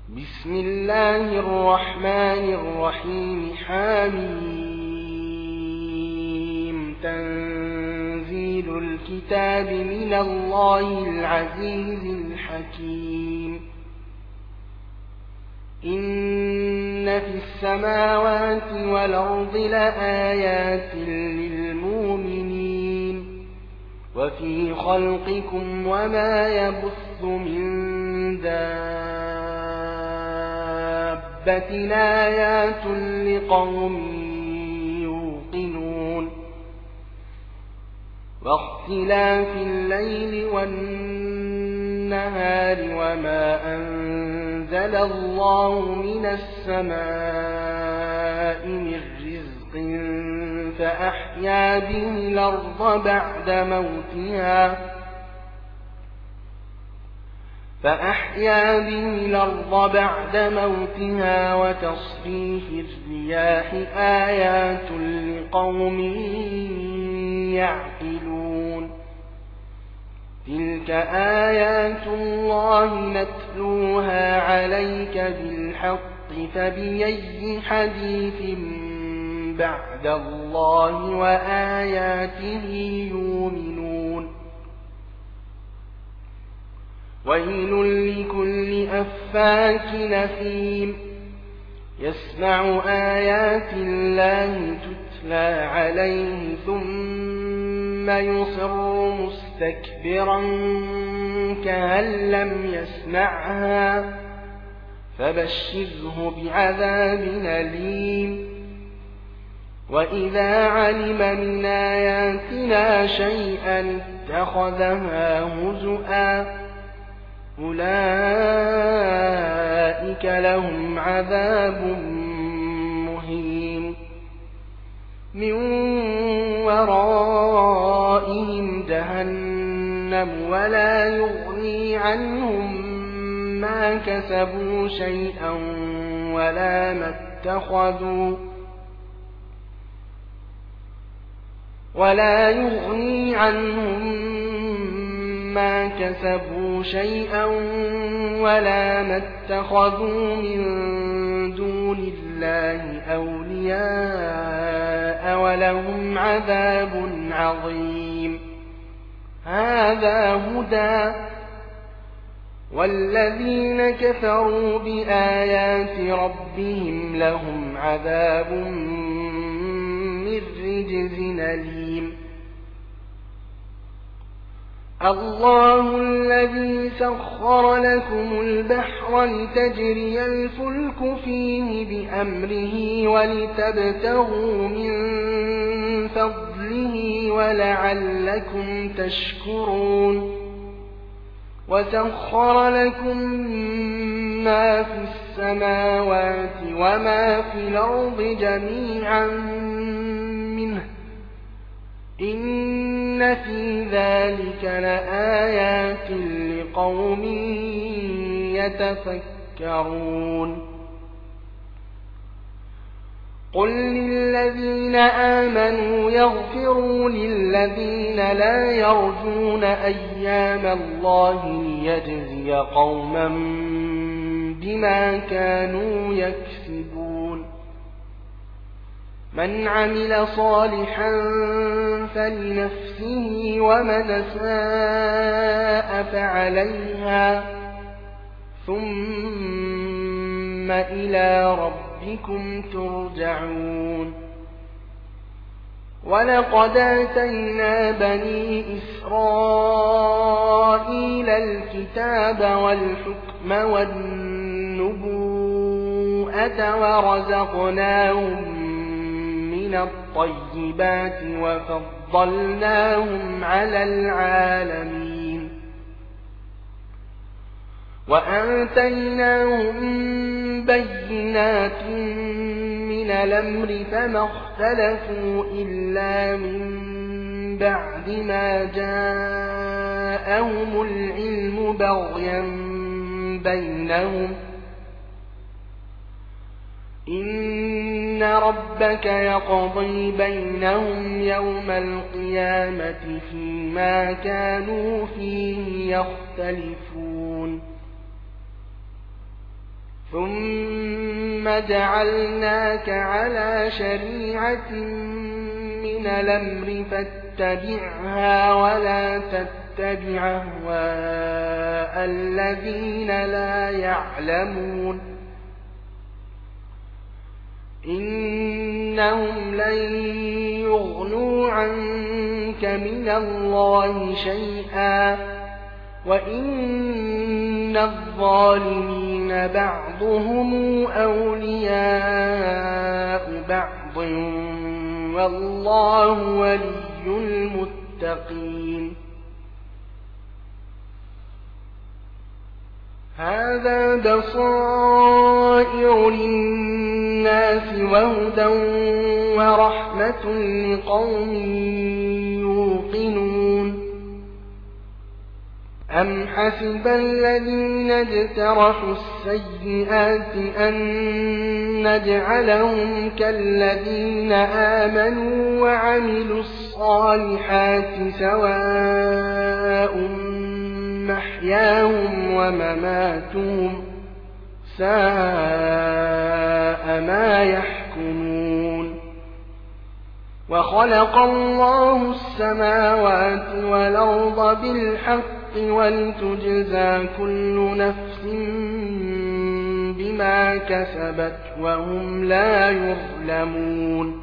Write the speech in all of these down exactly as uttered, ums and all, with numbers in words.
بسم الله الرحمن الرحيم. حميم. تنزيل الكتاب من الله العزيز الحكيم. إن في السماوات والأرض لآيات للمؤمنين وفي خلقكم وما يبث من دابة آيات لقوم يوقنون. واختلاف الليل والنهار وما أنزل الله من السماء من رزق فأحيا به الأرض بعد موتها فأحيا به الأرض بعد موتها وتصريف الرياح آيات لقوم يعقلون. تلك آيات الله نتلوها عليك بالحق فبأي حديث بعد الله وآياته يؤمنون. ويل لكل أفاك أثيم يسمع آيات الله تتلى عليه ثم يصر مستكبرا كأن لم يسمعها فبشره بعذاب أليم. وإذا علم من آياتنا شيئا اتخذها هزؤا أولئك لهم عذاب مهين من ورائهم جهنم ولا يغني عنهم ما كسبوا شيئا ولا ما اتخذوا ولا يغني عنهم ما كسبوا شيئا ولا ما اتخذوا من دون الله أولياء ولهم عذاب عظيم. هذا هدى والذين كفروا بآيات ربهم لهم عذاب من رجز أليم. الله الذي سخر لكم البحر لتجري الفلك فيه بأمره ولتبتغوا من فضله ولعلكم تشكرون. وسخر لكم ما في السماوات وما في الأرض جميعا منه إن في ذلك لآيات لقوم يتفكرون. قل للذين آمنوا يغفروا للذين لا يرجون أيام الله ليجزي قوما بما كانوا يكسبون. من عمل صالحا فلنفسه ومن أساء فعليها ثم إلى ربكم ترجعون. ولقد آتينا بني إسرائيل الكتاب والحكم والنبوءة ورزقناهم من الطيبات وفضلناهم على العالمين وآتيناهم بينات من الأمر فما اختلفوا إلا من بعد ما جاءهم العلم بغيا بينهم إن ربك يقضي بينهم يوم القيامة فيما كانوا فيه يختلفون ثم جعلناك على شريعة من الأمر فاتبعها ولا تتبع أهواء الذين لا يعلمون إنهم لن يغنوا عنك من الله شيئا وإن الظالمين بعضهم أولياء بعض والله ولي المتقين هذا بصائر للناس وهدى ورحمة لقوم يوقنون أم حسب الذين اجترحوا السيئات أن نجعلهم كالذين آمنوا وعملوا الصالحات سواء محياهم ومماتهم ساء ما يحكمون وخلق الله السماوات والأرض بالحق ولتجزى كل نفس بما كسبت وهم لا يظلمون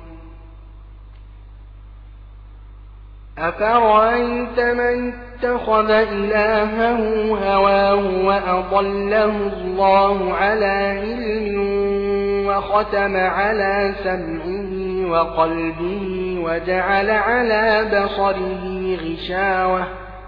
أفرأيت من اتخذ إلهه هواه وأضله الله على علم وختم على سمعه وقلبه وجعل على بصره غشاوة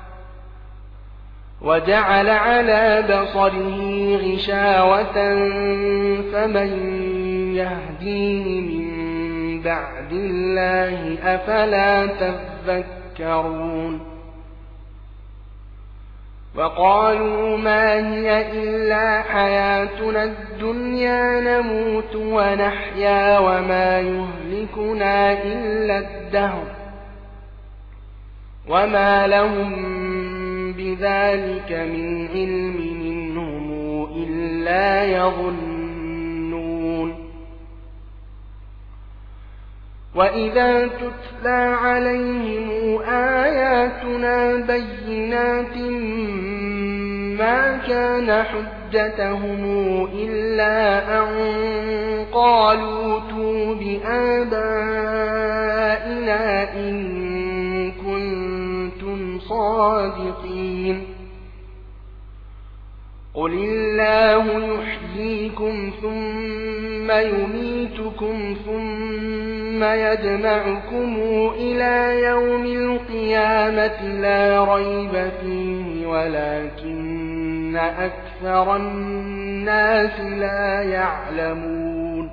وجعل على بصره غشاوة فمن يهديه من بعد الله أفلا تذكرون وقالوا ما هي إلا حياتنا الدنيا نموت ونحيا وما يهلكنا إلا الدهر وما لهم بذلك من علم منهم إلا يظنون وإذا تتلى عليهم آياتنا بينات ما كان حجتهم إلا أن قالوا ائتوا بآبائنا إن كنتم صادقين قل الله يحييكم ثم يميتكم ثم يجمعكم إلى يوم القيامة لا ريب فيه ولكن أكثر الناس لا يعلمون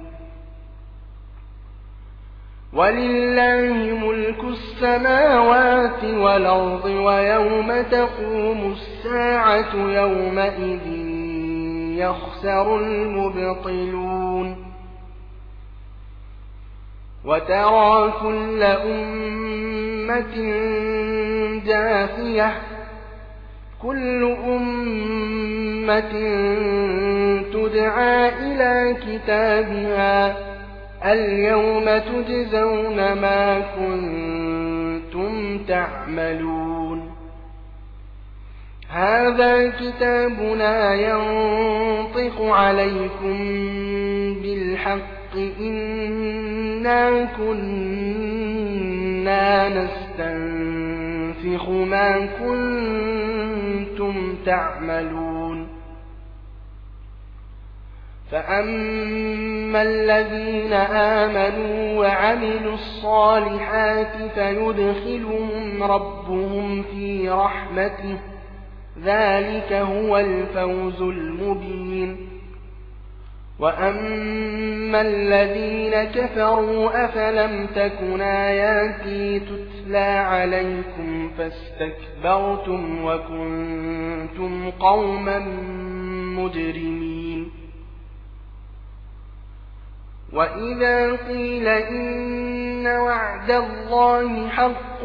ولله ملك السماوات والأرض ويوم تقوم الساعة يومئذ يخسر المبطلون وترى كل أمة جاثية كل أمة تدعى إلى كتابها اليوم تجزون ما كنتم تعملون هذا كتابنا ينطق عليكم بالحق إنا كنا نستنسخ ما كنتم تعملون فأما الذين آمنوا وعملوا الصالحات فيدخلهم ربهم في رحمته ذلك هو الفوز المبين وأما الذين كفروا أفلم تكن آياتي تتلى عليكم فاستكبرتم وكنتم قوما مجرمين وإذا قيل إن وعد الله حق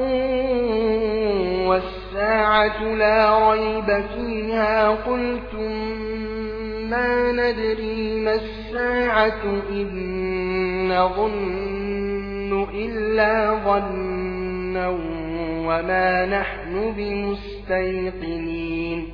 والساعة لا ريب فيها قلتم ما ندري ما الساعة إن نظن إلا ظنا وما نحن بمستيقنين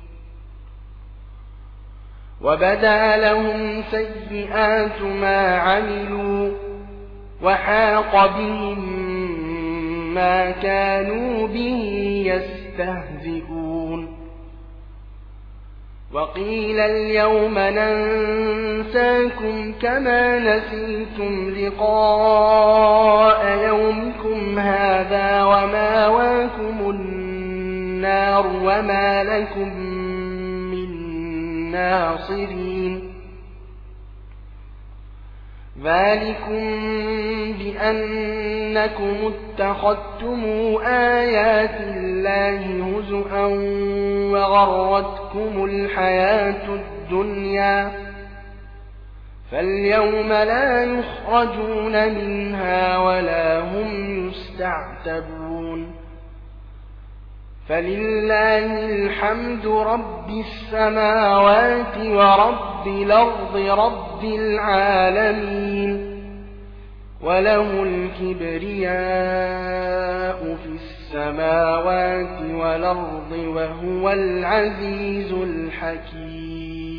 وبدا لهم سيئات ما عملوا وحاق بهم ما كانوا به يستهزئون وقيل اليوم ننساكم كما نسيتم لقاء يومكم هذا وماواكم النار وما لكم من ناصرين ذلكم بأنكم اتخذتم آيات الله هزؤا وغرتكم الحياة الدنيا فاليوم لا يخرجون منها ولا هم يستعتبون فلله الحمد رب السماوات ورب الأرض رب العالمين وله الكبرياء في السماوات والأرض وهو العزيز الحكيم